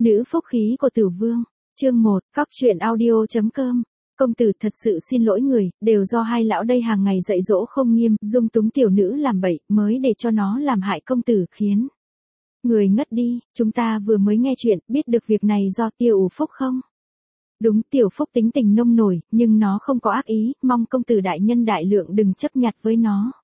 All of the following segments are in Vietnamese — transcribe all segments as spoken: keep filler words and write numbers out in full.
Nữ phúc khí của Tử Vương, chương một, cóc truyện audio chấm com. Công tử thật sự xin lỗi người, đều do hai lão đây hàng ngày dạy dỗ không nghiêm, dung túng tiểu nữ làm bậy, mới để cho nó làm hại công tử khiến người ngất đi. Chúng ta vừa mới nghe chuyện, biết được việc này do tiểu phúc không? Đúng, tiểu phúc tính tình nông nổi, nhưng nó không có ác ý, mong công tử đại nhân đại lượng đừng chấp nhặt với nó.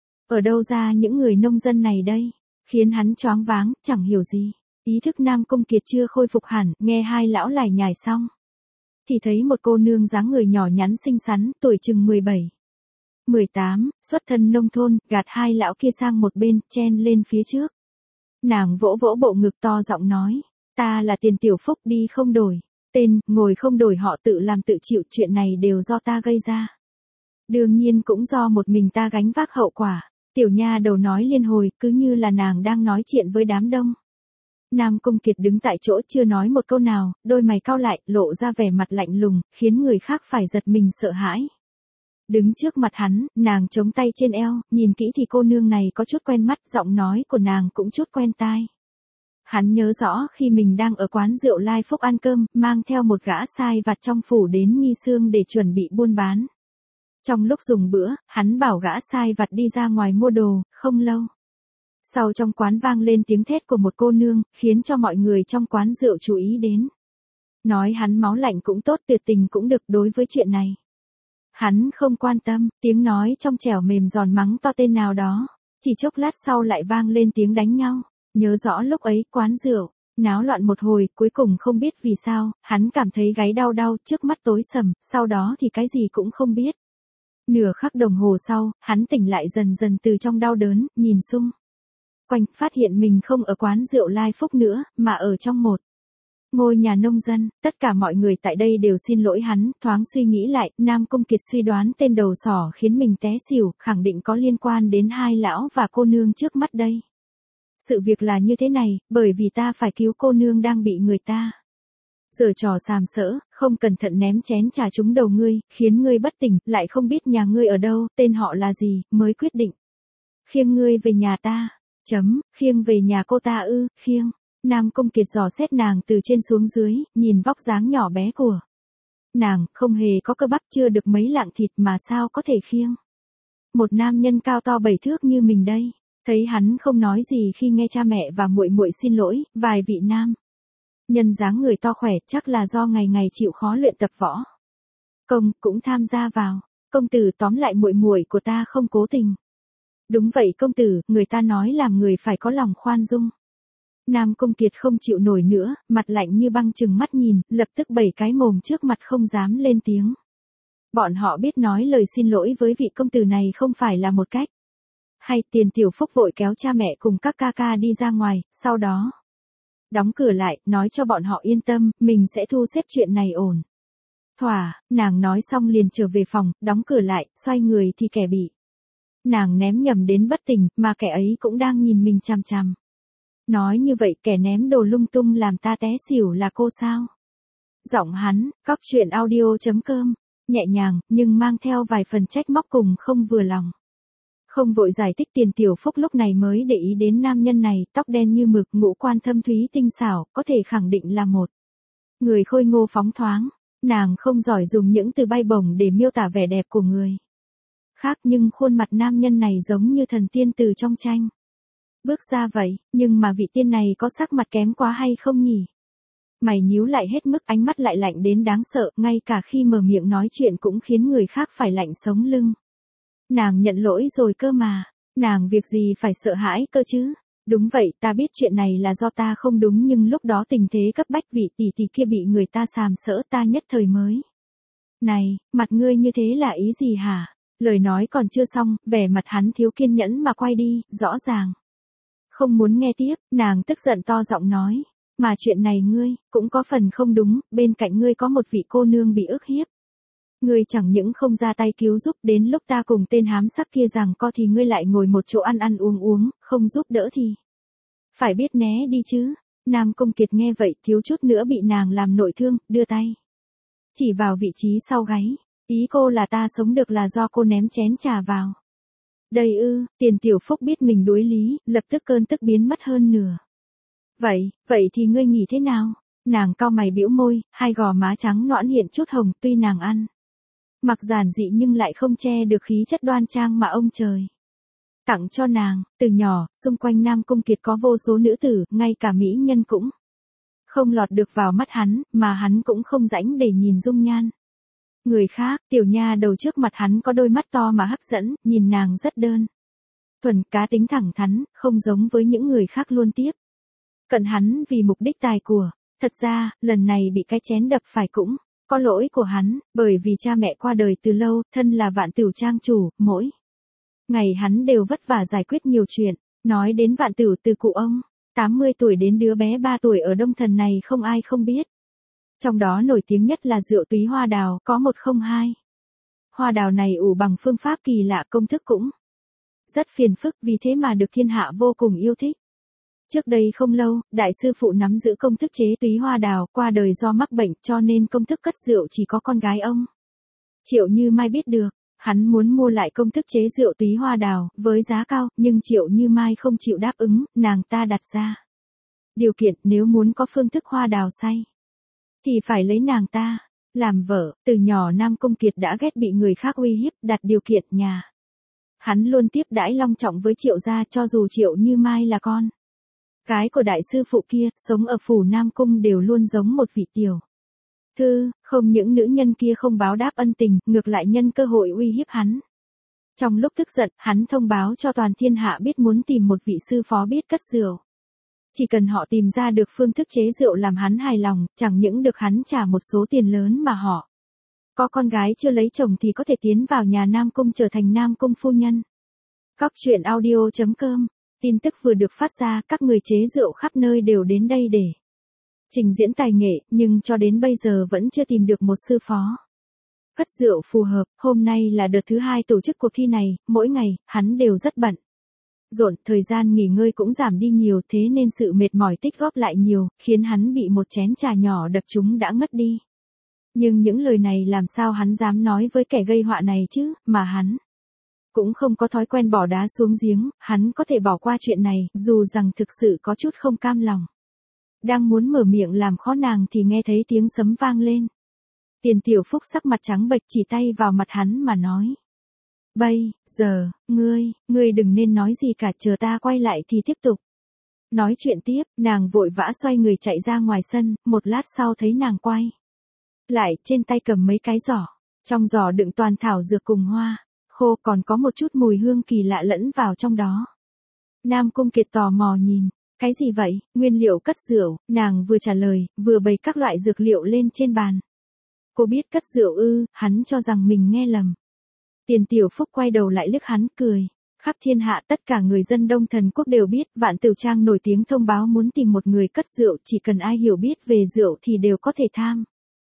Ở đâu ra những người nông dân này đây? Khiến hắn choáng váng, chẳng hiểu gì. Ý thức Nam Cung Kiệt chưa khôi phục hẳn, nghe hai lão lải nhải xong. Thì thấy một cô nương dáng người nhỏ nhắn xinh xắn, tuổi chừng mười bảy, mười tám, xuất thân nông thôn, gạt hai lão kia sang một bên, chen lên phía trước. Nàng vỗ vỗ bộ ngực to giọng nói, ta là Tiền Tiểu Phúc đi không đổi. Tên, ngồi không đổi họ tự làm tự chịu, chuyện này đều do ta gây ra. Đương nhiên cũng do một mình ta gánh vác hậu quả. Tiểu nha đầu nói liên hồi, cứ như là nàng đang nói chuyện với đám đông. Nam Cung Kiệt đứng tại chỗ chưa nói một câu nào, đôi mày cau lại, lộ ra vẻ mặt lạnh lùng, khiến người khác phải giật mình sợ hãi. Đứng trước mặt hắn, nàng chống tay trên eo, nhìn kỹ thì cô nương này có chút quen mắt, giọng nói của nàng cũng chút quen tai. Hắn nhớ rõ khi mình đang ở quán rượu Lai Phúc ăn cơm, mang theo một gã sai vặt trong phủ đến Nghi Sương để chuẩn bị buôn bán. Trong lúc dùng bữa, hắn bảo gã sai vặt đi ra ngoài mua đồ, không lâu. Sau trong quán vang lên tiếng thét của một cô nương, khiến cho mọi người trong quán rượu chú ý đến. Nói hắn máu lạnh cũng tốt, tuyệt tình cũng được, đối với chuyện này. Hắn không quan tâm, tiếng nói trong trẻo mềm giòn mắng to tên nào đó. Chỉ chốc lát sau lại vang lên tiếng đánh nhau. Nhớ rõ lúc ấy, quán rượu, náo loạn một hồi, cuối cùng không biết vì sao, hắn cảm thấy gáy đau đau, trước mắt tối sầm, sau đó thì cái gì cũng không biết. Nửa khắc đồng hồ sau, hắn tỉnh lại dần dần từ trong đau đớn, nhìn xung quanh, phát hiện mình không ở quán rượu Lai Phúc nữa, mà ở trong một ngôi nhà nông dân. Tất cả mọi người tại đây đều xin lỗi hắn. Thoáng suy nghĩ lại, Nam Cung Kiệt suy đoán tên đầu sỏ khiến mình té xỉu, khẳng định có liên quan đến hai lão và cô nương trước mắt đây. Sự việc là như thế này, bởi vì ta phải cứu cô nương đang bị người ta giở trò sàm sỡ, không cẩn thận ném chén trà trúng đầu ngươi, khiến ngươi bất tỉnh, lại không biết nhà ngươi ở đâu, tên họ là gì, mới quyết định khiêng ngươi về nhà ta. Chấm, khiêng về nhà cô ta ư? Khiêng. Nam Cung Kiệt dò xét nàng từ trên xuống dưới, nhìn vóc dáng nhỏ bé của nàng, không hề có cơ bắp, chưa được mấy lạng thịt mà sao có thể khiêng một nam nhân cao to bảy thước như mình đây. Thấy hắn không nói gì khi nghe cha mẹ và muội muội xin lỗi, vài vị nam nhân dáng người to khỏe, chắc là do ngày ngày chịu khó luyện tập võ công cũng tham gia vào. Công tử, tóm lại muội muội của ta không cố tình. Đúng vậy công tử, người ta nói làm người phải có lòng khoan dung. Nam Cung Kiệt không chịu nổi nữa, mặt lạnh như băng, chừng mắt nhìn, lập tức bảy cái mồm trước mặt không dám lên tiếng. Bọn họ biết nói lời xin lỗi với vị công tử này không phải là một cách hay. Tiền Tiểu Phúc vội kéo cha mẹ cùng các ca ca đi ra ngoài, sau đó đóng cửa lại, nói cho bọn họ yên tâm, mình sẽ thu xếp chuyện này ổn thỏa. Nàng nói xong liền trở về phòng, đóng cửa lại, xoay người thì kẻ bị nàng ném nhầm đến bất tỉnh, mà kẻ ấy cũng đang nhìn mình chằm chằm. Nói như vậy, kẻ ném đồ lung tung làm ta té xỉu là cô sao? Giọng hắn, cóc truyện audio chấm com, nhẹ nhàng, nhưng mang theo vài phần trách móc cùng không vừa lòng. Không vội giải thích, Tiền Tiểu Phúc lúc này mới để ý đến nam nhân này, tóc đen như mực, ngũ quan thâm thúy tinh xảo, có thể khẳng định là một người khôi ngô phóng thoáng. Nàng không giỏi dùng những từ bay bổng để miêu tả vẻ đẹp của người khác, nhưng khuôn mặt nam nhân này giống như thần tiên từ trong tranh bước ra vậy. Nhưng mà vị tiên này có sắc mặt kém quá hay không nhỉ? Mày nhíu lại hết mức, ánh mắt lại lạnh đến đáng sợ, ngay cả khi mở miệng nói chuyện cũng khiến người khác phải lạnh sống lưng. Nàng nhận lỗi rồi cơ mà, nàng việc gì phải sợ hãi cơ chứ? Đúng vậy, ta biết chuyện này là do ta không đúng, nhưng lúc đó tình thế cấp bách, vị tỷ tỷ kia bị người ta sàm sỡ, ta nhất thời mới. Này, mặt ngươi như thế là ý gì hả? Lời nói còn chưa xong, vẻ mặt hắn thiếu kiên nhẫn mà quay đi, rõ ràng không muốn nghe tiếp. Nàng tức giận to giọng nói, mà chuyện này ngươi cũng có phần không đúng, bên cạnh ngươi có một vị cô nương bị ức hiếp. Ngươi chẳng những không ra tay cứu giúp, đến lúc ta cùng tên hám sắc kia giằng co thì ngươi lại ngồi một chỗ ăn ăn uống uống, không giúp đỡ thì phải biết né đi chứ. Nam Cung Kiệt nghe vậy thiếu chút nữa bị nàng làm nội thương, đưa tay chỉ vào vị trí sau gáy. Ý cô là ta sống được là do cô ném chén trà vào đây ư? Tiền Tiểu Phúc biết mình đối lý, lập tức cơn tức biến mất hơn nửa. Vậy, vậy thì ngươi nghĩ thế nào? Nàng cau mày bĩu môi, hai gò má trắng nõn hiện chút hồng, tuy nàng ăn mặc giản dị nhưng lại không che được khí chất đoan trang mà ông trời tặng cho nàng. Từ nhỏ, xung quanh Nam Cung Kiệt có vô số nữ tử, ngay cả mỹ nhân cũng không lọt được vào mắt hắn, mà hắn cũng không rãnh để nhìn dung nhan người khác. Tiểu nha đầu trước mặt hắn có đôi mắt to mà hấp dẫn, nhìn nàng rất đơn thuần, cá tính thẳng thắn, không giống với những người khác luôn tiếp cận hắn vì mục đích tài của. Thật ra, lần này bị cái chén đập phải cũng có lỗi của hắn, bởi vì cha mẹ qua đời từ lâu, thân là Vạn Tửu trang chủ, mỗi ngày hắn đều vất vả giải quyết nhiều chuyện. Nói đến Vạn Tửu, từ cụ ông tám mươi tuổi đến đứa bé ba tuổi ở Đông Thần này không ai không biết. Trong đó nổi tiếng nhất là rượu túy hoa đào, có một không hai. Hoa đào này ủ bằng phương pháp kỳ lạ, công thức cũng rất phiền phức, vì thế mà được thiên hạ vô cùng yêu thích. Trước đây không lâu, đại sư phụ nắm giữ công thức chế túy hoa đào, qua đời do mắc bệnh, cho nên công thức cất rượu chỉ có con gái ông Triệu Như Mai biết được. Hắn muốn mua lại công thức chế rượu túy hoa đào, với giá cao, nhưng Triệu Như Mai không chịu đáp ứng, nàng ta đặt ra điều kiện nếu muốn có phương thức hoa đào say, thì phải lấy nàng ta làm vợ. Từ nhỏ Nam Cung Kiệt đã ghét bị người khác uy hiếp, đặt điều kiện nhà hắn luôn tiếp đãi long trọng với Triệu gia, cho dù Triệu Như Mai là con gái của đại sư phụ kia, sống ở phủ Nam Cung đều luôn giống một vị tiểu thư. Không những nữ nhân kia không báo đáp ân tình, ngược lại nhân cơ hội uy hiếp hắn. Trong lúc tức giận, hắn thông báo cho toàn thiên hạ biết muốn tìm một vị sư phó biết cất rượu. Chỉ cần họ tìm ra được phương thức chế rượu làm hắn hài lòng, chẳng những được hắn trả một số tiền lớn mà họ có con gái chưa lấy chồng thì có thể tiến vào nhà Nam Cung trở thành Nam Cung phu nhân. Cóc truyện audio chấm com. Tin tức vừa được phát ra, các người chế rượu khắp nơi đều đến đây để trình diễn tài nghệ, nhưng cho đến bây giờ vẫn chưa tìm được một sư phó cất rượu phù hợp. Hôm nay là đợt thứ hai tổ chức cuộc thi này, mỗi ngày, hắn đều rất bận rộn, thời gian nghỉ ngơi cũng giảm đi nhiều, thế nên sự mệt mỏi tích góp lại nhiều, khiến hắn bị một chén trà nhỏ đập trúng đã ngất đi. Nhưng những lời này làm sao hắn dám nói với kẻ gây họa này chứ, mà hắn cũng không có thói quen bỏ đá xuống giếng, hắn có thể bỏ qua chuyện này, dù rằng thực sự có chút không cam lòng. Đang muốn mở miệng làm khó nàng thì nghe thấy tiếng sấm vang lên. Tiền Tiểu Phúc sắc mặt trắng bệch chỉ tay vào mặt hắn mà nói. Bây giờ, ngươi, ngươi đừng nên nói gì cả, chờ ta quay lại thì tiếp tục nói chuyện tiếp. Nàng vội vã xoay người chạy ra ngoài sân, một lát sau thấy nàng quay lại, trên tay cầm mấy cái giỏ. Trong giỏ đựng toàn thảo dược cùng hoa khô, còn có một chút mùi hương kỳ lạ lẫn vào trong đó. Nam Cung Kiệt tò mò nhìn. Cái gì vậy? Nguyên liệu cất rượu. Nàng vừa trả lời, vừa bày các loại dược liệu lên trên bàn. Cô biết cất rượu ư? Hắn cho rằng mình nghe lầm. Tiền Tiểu Phúc quay đầu lại liếc hắn, cười. Khắp thiên hạ tất cả người dân Đông Thần Quốc đều biết, Vạn Tửu Trang nổi tiếng thông báo muốn tìm một người cất rượu, chỉ cần ai hiểu biết về rượu thì đều có thể tham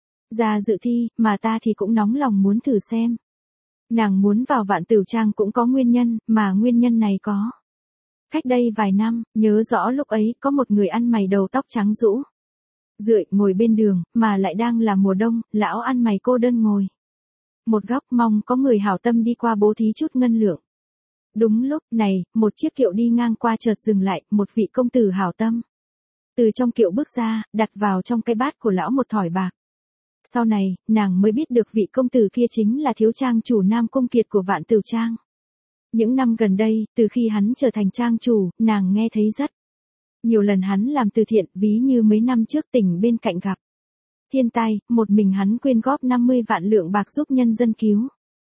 ra dự thi, mà ta thì cũng nóng lòng muốn thử xem. Nàng muốn vào Vạn Tửu Trang cũng có nguyên nhân, mà nguyên nhân này có. Cách đây vài năm, nhớ rõ lúc ấy có một người ăn mày đầu tóc trắng rũ rượi ngồi bên đường, mà lại đang là mùa đông, lão ăn mày cô đơn ngồi một góc mong có người hảo tâm đi qua bố thí chút ngân lượng. Đúng lúc này, một chiếc kiệu đi ngang qua chợt dừng lại, một vị công tử hảo tâm từ trong kiệu bước ra, đặt vào trong cái bát của lão một thỏi bạc. Sau này, nàng mới biết được vị công tử kia chính là thiếu trang chủ Nam Cung Kiệt của Vạn Tửu Trang. Những năm gần đây, từ khi hắn trở thành trang chủ, nàng nghe thấy rất nhiều lần hắn làm từ thiện, ví như mấy năm trước tỉnh bên cạnh gặp thiên tai, một mình hắn quyên góp năm mươi vạn lượng bạc giúp nhân dân cứu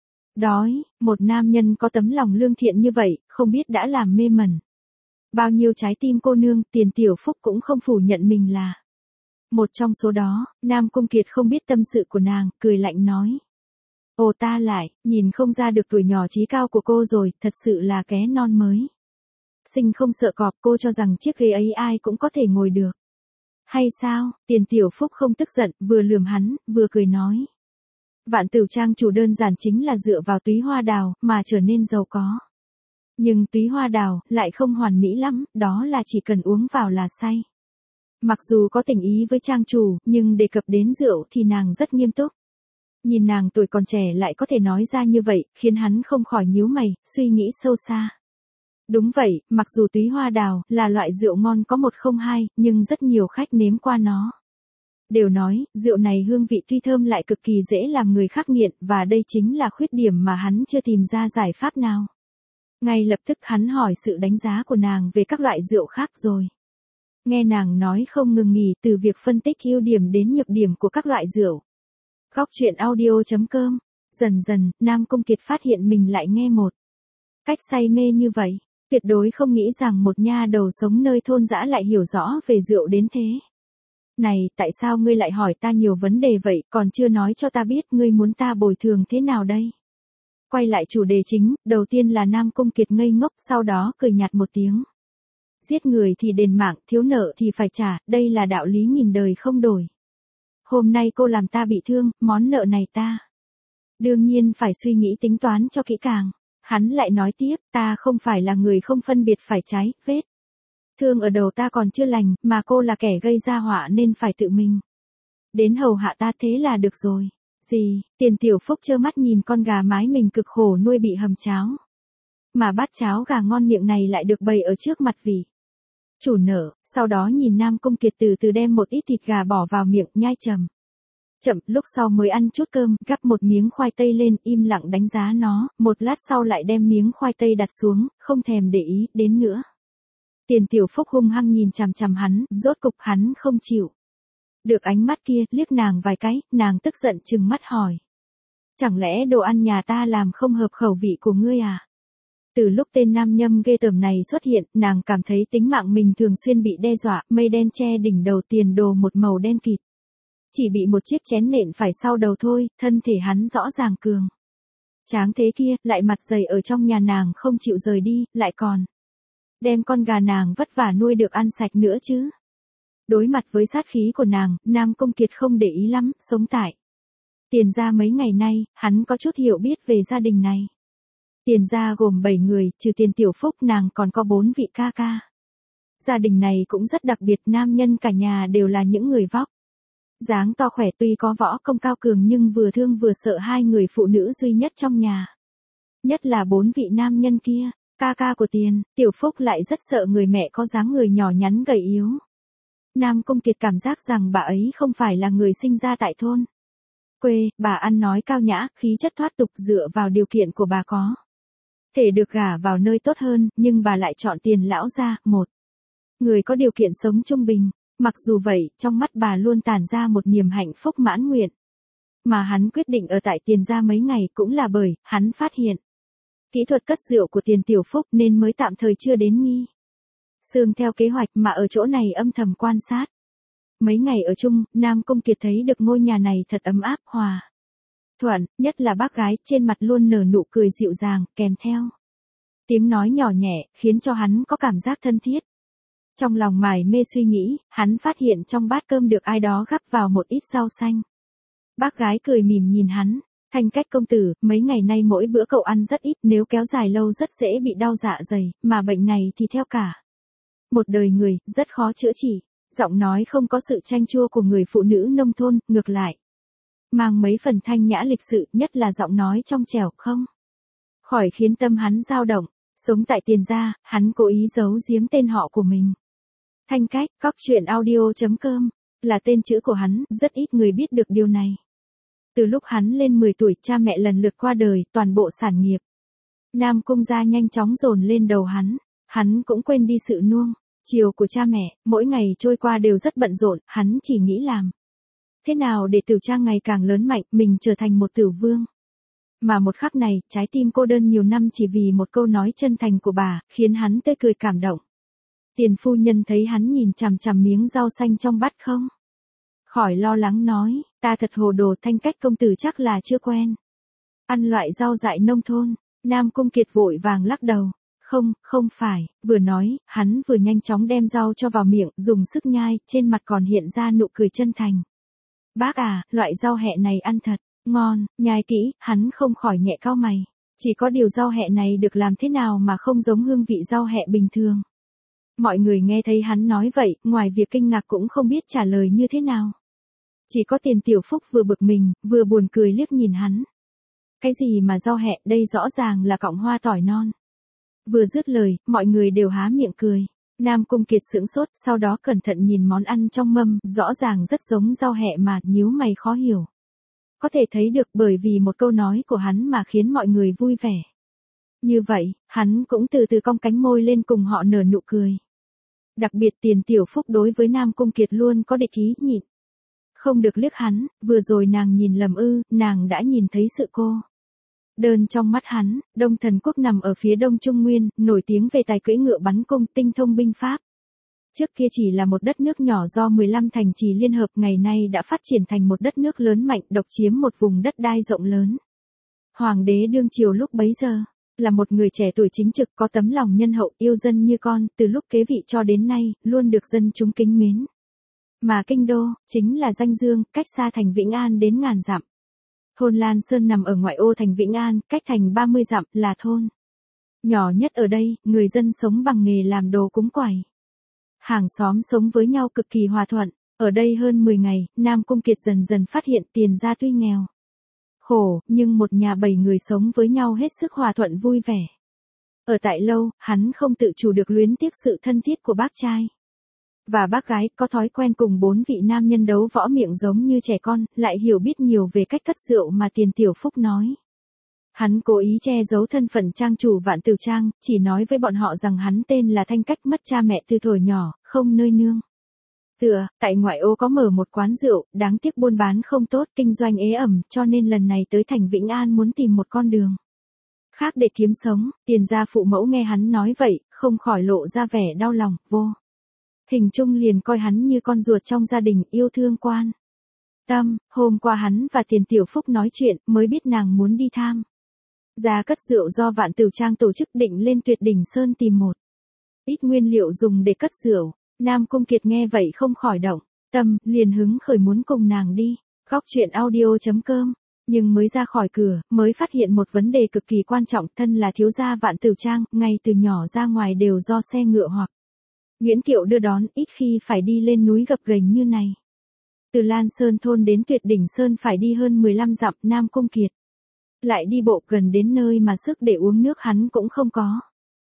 đói. Một nam nhân có tấm lòng lương thiện như vậy, không biết đã làm mê mẩn bao nhiêu trái tim cô nương. Tiền Tiểu Phúc cũng không phủ nhận mình là một trong số đó. Nam Cung Kiệt không biết tâm sự của nàng, cười lạnh nói. Ồ, ta lại, nhìn không ra được tuổi nhỏ trí cao của cô rồi, thật sự là ké non mới sinh không sợ cọp. Cô cho rằng chiếc ghế ấy ai cũng có thể ngồi được hay sao? Tiền Tiểu Phúc không tức giận, vừa lườm hắn, vừa cười nói. Vạn Tửu Trang chủ đơn giản chính là dựa vào túy hoa đào, mà trở nên giàu có. Nhưng túy hoa đào, lại không hoàn mỹ lắm, đó là chỉ cần uống vào là say. Mặc dù có tình ý với trang chủ, nhưng đề cập đến rượu thì nàng rất nghiêm túc. Nhìn nàng tuổi còn trẻ lại có thể nói ra như vậy, khiến hắn không khỏi nhíu mày, suy nghĩ sâu xa. Đúng vậy, mặc dù túy hoa đào là loại rượu ngon có một không hai, nhưng rất nhiều khách nếm qua nó Đều nói, rượu này hương vị tuy thơm lại cực kỳ dễ làm người khác nghiện, và đây chính là khuyết điểm mà hắn chưa tìm ra giải pháp nào. Ngay lập tức hắn hỏi sự đánh giá của nàng về các loại rượu khác rồi. Nghe nàng nói không ngừng nghỉ từ việc phân tích ưu điểm đến nhược điểm của các loại rượu. Góc truyện audio chấm com. Dần dần, Nam Cung Kiệt phát hiện mình lại nghe một cách say mê như vậy. Tuyệt đối không nghĩ rằng một nha đầu sống nơi thôn dã lại hiểu rõ về rượu đến thế. Này, tại sao ngươi lại hỏi ta nhiều vấn đề vậy, còn chưa nói cho ta biết ngươi muốn ta bồi thường thế nào đây? Quay lại chủ đề chính, đầu tiên là Nam Cung Kiệt ngây ngốc, sau đó cười nhạt một tiếng. Giết người thì đền mạng, thiếu nợ thì phải trả, đây là đạo lý nghìn đời không đổi. Hôm nay cô làm ta bị thương, món nợ này ta đương nhiên phải suy nghĩ tính toán cho kỹ càng. Hắn lại nói tiếp, ta không phải là người không phân biệt phải trái, vết thương ở đầu ta còn chưa lành, mà cô là kẻ gây ra họa nên phải tự mình đến hầu hạ ta, thế là được rồi. Gì? Tiền Tiểu Phúc trơ mắt nhìn con gà mái mình cực khổ nuôi bị hầm cháo. Mà bát cháo gà ngon miệng này lại được bày ở trước mặt vị chủ nợ, sau đó nhìn Nam Cung Kiệt từ từ đem một ít thịt gà bỏ vào miệng nhai chậm chậm, lúc sau mới ăn chút cơm, gắp một miếng khoai tây lên, im lặng đánh giá nó, một lát sau lại đem miếng khoai tây đặt xuống, không thèm để ý đến nữa. Tiền Tiểu Phúc hung hăng nhìn chằm chằm hắn, rốt cục hắn không chịu được ánh mắt kia, liếc nàng vài cái, nàng tức giận trừng mắt hỏi. Chẳng lẽ đồ ăn nhà ta làm không hợp khẩu vị của ngươi à? Từ lúc tên nam nhâm ghê tởm này xuất hiện, nàng cảm thấy tính mạng mình thường xuyên bị đe dọa, mây đen che đỉnh đầu, tiền đồ một màu đen kịt. Chỉ bị một chiếc chén nện phải sau đầu thôi, thân thể hắn rõ ràng cường tráng thế kia, lại mặt dày ở trong nhà nàng không chịu rời đi, lại còn đem con gà nàng vất vả nuôi được ăn sạch nữa chứ. Đối mặt với sát khí của nàng, Nam Cung Kiệt không để ý lắm, sống tại Tiền gia mấy ngày nay, hắn có chút hiểu biết về gia đình này. Tiền gia gồm bảy người, trừ Tiền Tiểu Phúc nàng còn có bốn vị ca ca. Gia đình này cũng rất đặc biệt, nam nhân cả nhà đều là những người vóc dáng to khỏe, tuy có võ công cao cường nhưng vừa thương vừa sợ hai người phụ nữ duy nhất trong nhà. Nhất là bốn vị nam nhân kia, ca ca của Tiền Tiểu Phúc lại rất sợ người mẹ có dáng người nhỏ nhắn gầy yếu. Nam Cung Kiệt cảm giác rằng bà ấy không phải là người sinh ra tại thôn quê, bà ăn nói cao nhã, khí chất thoát tục, dựa vào điều kiện của bà có thể được gả vào nơi tốt hơn, nhưng bà lại chọn Tiền lão gia, một người có điều kiện sống trung bình. Mặc dù vậy, trong mắt bà luôn tản ra một niềm hạnh phúc mãn nguyện. Mà hắn quyết định ở tại Tiền gia mấy ngày cũng là bởi, hắn phát hiện kỹ thuật cất rượu của Tiền Tiểu Phúc nên mới tạm thời chưa đến nghi sương theo kế hoạch, mà ở chỗ này âm thầm quan sát. Mấy ngày ở chung, Nam Cung Kiệt thấy được ngôi nhà này thật ấm áp, hòa thuận, nhất là bác gái trên mặt luôn nở nụ cười dịu dàng, kèm theo tiếng nói nhỏ nhẹ, khiến cho hắn có cảm giác thân thiết. Trong lòng mải mê suy nghĩ, hắn phát hiện trong bát cơm được ai đó gắp vào một ít rau xanh. Bác gái cười mỉm nhìn hắn, Thanh Cách công tử, mấy ngày nay mỗi bữa cậu ăn rất ít, nếu kéo dài lâu rất dễ bị đau dạ dày, mà bệnh này thì theo cả một đời người, rất khó chữa trị. Giọng nói không có sự chanh chua của người phụ nữ nông thôn, ngược lại mang mấy phần thanh nhã lịch sự, nhất là giọng nói trong trẻo, không khỏi khiến tâm hắn dao động. Sống tại Tiền gia, hắn cố ý giấu giếm tên họ của mình. Thanh Cách, góc truyện audio chấm com, là tên chữ của hắn, rất ít người biết được điều này. Từ lúc hắn lên mười tuổi, cha mẹ lần lượt qua đời, toàn bộ sản nghiệp Nam Cung gia nhanh chóng dồn lên đầu hắn, hắn cũng quên đi sự nuông chiều của cha mẹ, mỗi ngày trôi qua đều rất bận rộn, hắn chỉ nghĩ làm thế nào để Tử Trang ngày càng lớn mạnh, mình trở thành một tử vương. Mà một khắc này, trái tim cô đơn nhiều năm chỉ vì một câu nói chân thành của bà, khiến hắn tươi cười cảm động. Tiền phu nhân thấy hắn nhìn chằm chằm miếng rau xanh trong bát không khỏi lo lắng nói, ta thật hồ đồ, Thanh Cách công tử chắc là chưa quen ăn loại rau dại nông thôn. Nam Cung Kiệt vội vàng lắc đầu. Không, không phải, vừa nói, hắn vừa nhanh chóng đem rau cho vào miệng, dùng sức nhai, trên mặt còn hiện ra nụ cười chân thành. Bác à, loại rau hẹ này ăn thật ngon, nhai kỹ, hắn không khỏi nhẹ cau mày. Chỉ có điều rau hẹ này được làm thế nào mà không giống hương vị rau hẹ bình thường. Mọi người nghe thấy hắn nói vậy, ngoài việc kinh ngạc cũng không biết trả lời như thế nào. Chỉ có Tiền Tiểu Phúc vừa bực mình, vừa buồn cười liếc nhìn hắn. Cái gì mà rau hẹ, đây rõ ràng là cọng hoa tỏi non. Vừa dứt lời, mọi người đều há miệng cười. Nam Cung Kiệt sững sốt, sau đó cẩn thận nhìn món ăn trong mâm, rõ ràng rất giống rau hẹ mà, nhíu mày khó hiểu. Có thể thấy được bởi vì một câu nói của hắn mà khiến mọi người vui vẻ. Như vậy, hắn cũng từ từ cong cánh môi lên cùng họ nở nụ cười. Đặc biệt Tiền Tiểu Phúc đối với Nam Cung Kiệt luôn có địch ý nhịn. Không được liếc hắn, vừa rồi nàng nhìn lầm ư, nàng đã nhìn thấy sự cô đơn trong mắt hắn. Đông Thần Quốc nằm ở phía đông Trung Nguyên, nổi tiếng về tài cưỡi ngựa bắn cung, tinh thông binh pháp. Trước kia chỉ là một đất nước nhỏ do mười lăm thành trì liên hợp, ngày nay đã phát triển thành một đất nước lớn mạnh, độc chiếm một vùng đất đai rộng lớn. Hoàng đế đương triều lúc bấy giờ là một người trẻ tuổi chính trực, có tấm lòng nhân hậu, yêu dân như con, từ lúc kế vị cho đến nay, luôn được dân chúng kính mến. Mà kinh đô, chính là Danh Dương, cách xa thành Vĩnh An đến ngàn dặm. Thôn Lan Sơn nằm ở ngoại ô thành Vĩnh An, cách thành ba mươi dặm, là thôn nhỏ nhất ở đây, người dân sống bằng nghề làm đồ cúng quẩy. Hàng xóm sống với nhau cực kỳ hòa thuận. Ở đây hơn mười ngày, Nam Cung Kiệt dần dần phát hiện Tiền gia tuy nghèo khổ, nhưng một nhà bảy người sống với nhau hết sức hòa thuận vui vẻ. Ở tại lâu, hắn không tự chủ được luyến tiếc sự thân thiết của bác trai và bác gái, có thói quen cùng bốn vị nam nhân đấu võ miệng giống như trẻ con, lại hiểu biết nhiều về cách cất rượu mà Tiền Tiểu Phúc nói. Hắn cố ý che giấu thân phận trang chủ Vạn Tửu Trang, chỉ nói với bọn họ rằng hắn tên là Thanh Cách, mất cha mẹ từ thuở nhỏ, không nơi nương tựa, tại ngoại ô có mở một quán rượu, đáng tiếc buôn bán không tốt, kinh doanh ế ẩm, cho nên lần này tới thành Vĩnh An muốn tìm một con đường khác để kiếm sống. Tiền gia phụ mẫu nghe hắn nói vậy, không khỏi lộ ra vẻ đau lòng, vô hình chung liền coi hắn như con ruột trong gia đình, yêu thương quan tâm. Hôm qua hắn và Tiền Tiểu Phúc nói chuyện, mới biết nàng muốn đi tham gia cất rượu do Vạn Tửu Trang tổ chức, định lên Tuyệt Đỉnh Sơn tìm một ít nguyên liệu dùng để cất rượu. Nam Cung Kiệt nghe vậy không khỏi động tâm, liền hứng khởi muốn cùng nàng đi. Góc truyện audio chấm com. Nhưng mới ra khỏi cửa, mới phát hiện một vấn đề cực kỳ quan trọng, thân là thiếu gia Vạn Tửu Trang, ngay từ nhỏ ra ngoài đều do xe ngựa hoặc Nguyễn Kiệu đưa đón, ít khi phải đi lên núi gập ghềnh như này. Từ Lan Sơn thôn đến Tuyệt Đỉnh Sơn phải đi hơn mười lăm dặm, Nam Cung Kiệt lại đi bộ gần đến nơi mà sức để uống nước hắn cũng không có.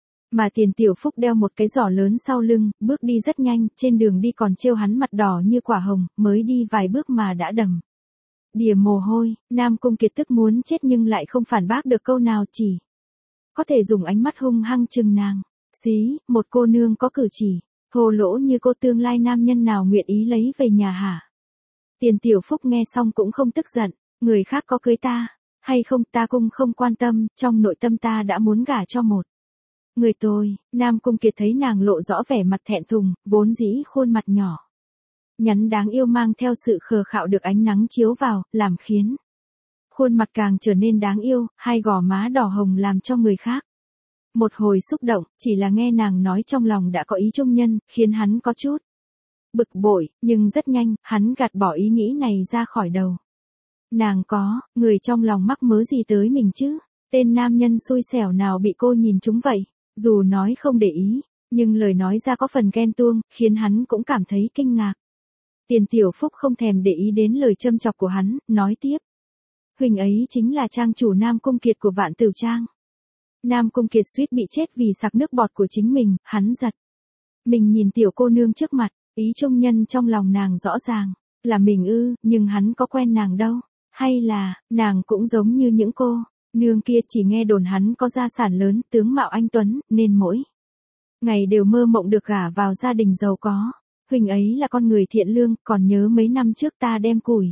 Mà Tiền Tiểu Phúc đeo một cái giỏ lớn sau lưng, bước đi rất nhanh, trên đường đi còn trêu hắn mặt đỏ như quả hồng, mới đi vài bước mà đã đầm đìa mồ hôi. Nam Cung Kiệt tức muốn chết nhưng lại không phản bác được câu nào, chỉ có thể dùng ánh mắt hung hăng chừng nàng. Xí, một cô nương có cử chỉ thô lỗ như cô, tương lai nam nhân nào nguyện ý lấy về nhà hả? Tiền Tiểu Phúc nghe xong cũng không tức giận, người khác có cưới ta hay không ta cũng không quan tâm, trong nội tâm ta đã muốn gả cho một người tôi. Nam Cung Kiệt thấy nàng lộ rõ vẻ mặt thẹn thùng, vốn dĩ khuôn mặt nhỏ nhắn đáng yêu mang theo sự khờ khạo được ánh nắng chiếu vào, làm khiến khuôn mặt càng trở nên đáng yêu, hai gò má đỏ hồng làm cho người khác một hồi xúc động. Chỉ là nghe nàng nói trong lòng đã có ý trung nhân, khiến hắn có chút bực bội, nhưng rất nhanh, hắn gạt bỏ ý nghĩ này ra khỏi đầu. Nàng có người trong lòng mắc mớ gì tới mình chứ? Tên nam nhân xui xẻo nào bị cô nhìn trúng vậy? Dù nói không để ý, nhưng lời nói ra có phần ghen tuông, khiến hắn cũng cảm thấy kinh ngạc. Tiền Tiểu Phúc không thèm để ý đến lời châm chọc của hắn, nói tiếp. Huynh ấy chính là trang chủ Nam Cung Kiệt của Vạn Tửu Trang. Nam Cung Kiệt suýt bị chết vì sặc nước bọt của chính mình, hắn giật mình nhìn tiểu cô nương trước mặt, ý trung nhân trong lòng nàng rõ ràng, là mình ư, nhưng hắn có quen nàng đâu, hay là, nàng cũng giống như những cô nương kia, chỉ nghe đồn hắn có gia sản lớn, tướng mạo anh tuấn, nên mỗi ngày đều mơ mộng được gả vào gia đình giàu có. Huynh ấy là con người thiện lương, còn nhớ mấy năm trước ta đem củi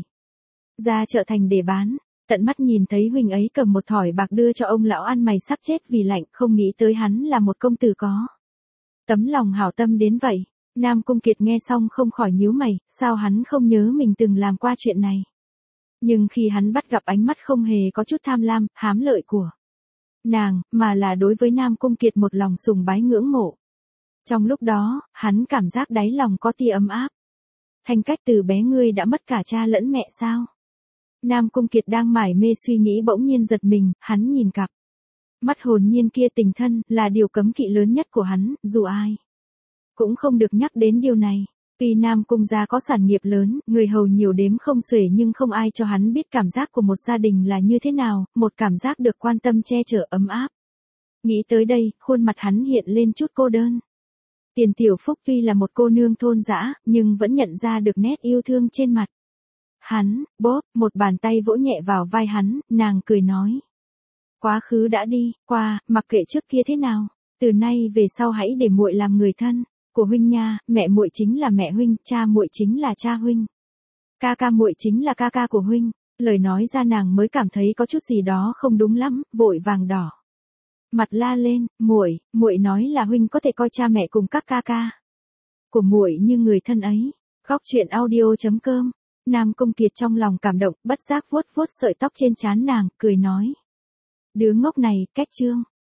ra chợ thành để bán, tận mắt nhìn thấy huynh ấy cầm một thỏi bạc đưa cho ông lão ăn mày sắp chết vì lạnh, không nghĩ tới hắn là một công tử có tấm lòng hảo tâm đến vậy. Nam Cung Kiệt nghe xong không khỏi nhíu mày, sao hắn không nhớ mình từng làm qua chuyện này. Nhưng khi hắn bắt gặp ánh mắt không hề có chút tham lam, hám lợi của nàng, mà là đối với Nam Cung Kiệt một lòng sùng bái ngưỡng mộ. Trong lúc đó, hắn cảm giác đáy lòng có tia ấm áp. Thanh Cách, từ bé ngươi đã mất cả cha lẫn mẹ sao? Nam Cung Kiệt đang mải mê suy nghĩ bỗng nhiên giật mình, hắn nhìn cặp mắt hồn nhiên kia, tình thân là điều cấm kỵ lớn nhất của hắn, dù ai cũng không được nhắc đến điều này. Tuy Nam Cung gia có sản nghiệp lớn, người hầu nhiều đếm không xuể, nhưng không ai cho hắn biết cảm giác của một gia đình là như thế nào, một cảm giác được quan tâm che chở ấm áp. Nghĩ tới đây, khuôn mặt hắn hiện lên chút cô đơn. Tiền Tiểu Phúc tuy là một cô nương thôn dã, nhưng vẫn nhận ra được nét yêu thương trên mặt hắn. Bóp, một bàn tay vỗ nhẹ vào vai hắn, nàng cười nói. Quá khứ đã đi, qua, mặc kệ trước kia thế nào. Từ nay về sau hãy để muội làm người thân của huynh nha, mẹ muội chính là mẹ huynh, cha muội chính là cha huynh. Ca ca muội chính là ca ca của huynh. Lời nói ra nàng mới cảm thấy có chút gì đó không đúng lắm, vội vàng đỏ mặt la lên, muội, muội nói là huynh có thể coi cha mẹ cùng các ca ca của muội như người thân ấy. Góc truyện audio chấm com. Nam Công Kiệt trong lòng cảm động, bất giác vuốt vuốt sợi tóc trên trán nàng, cười nói. Đứa ngốc này, cách trương.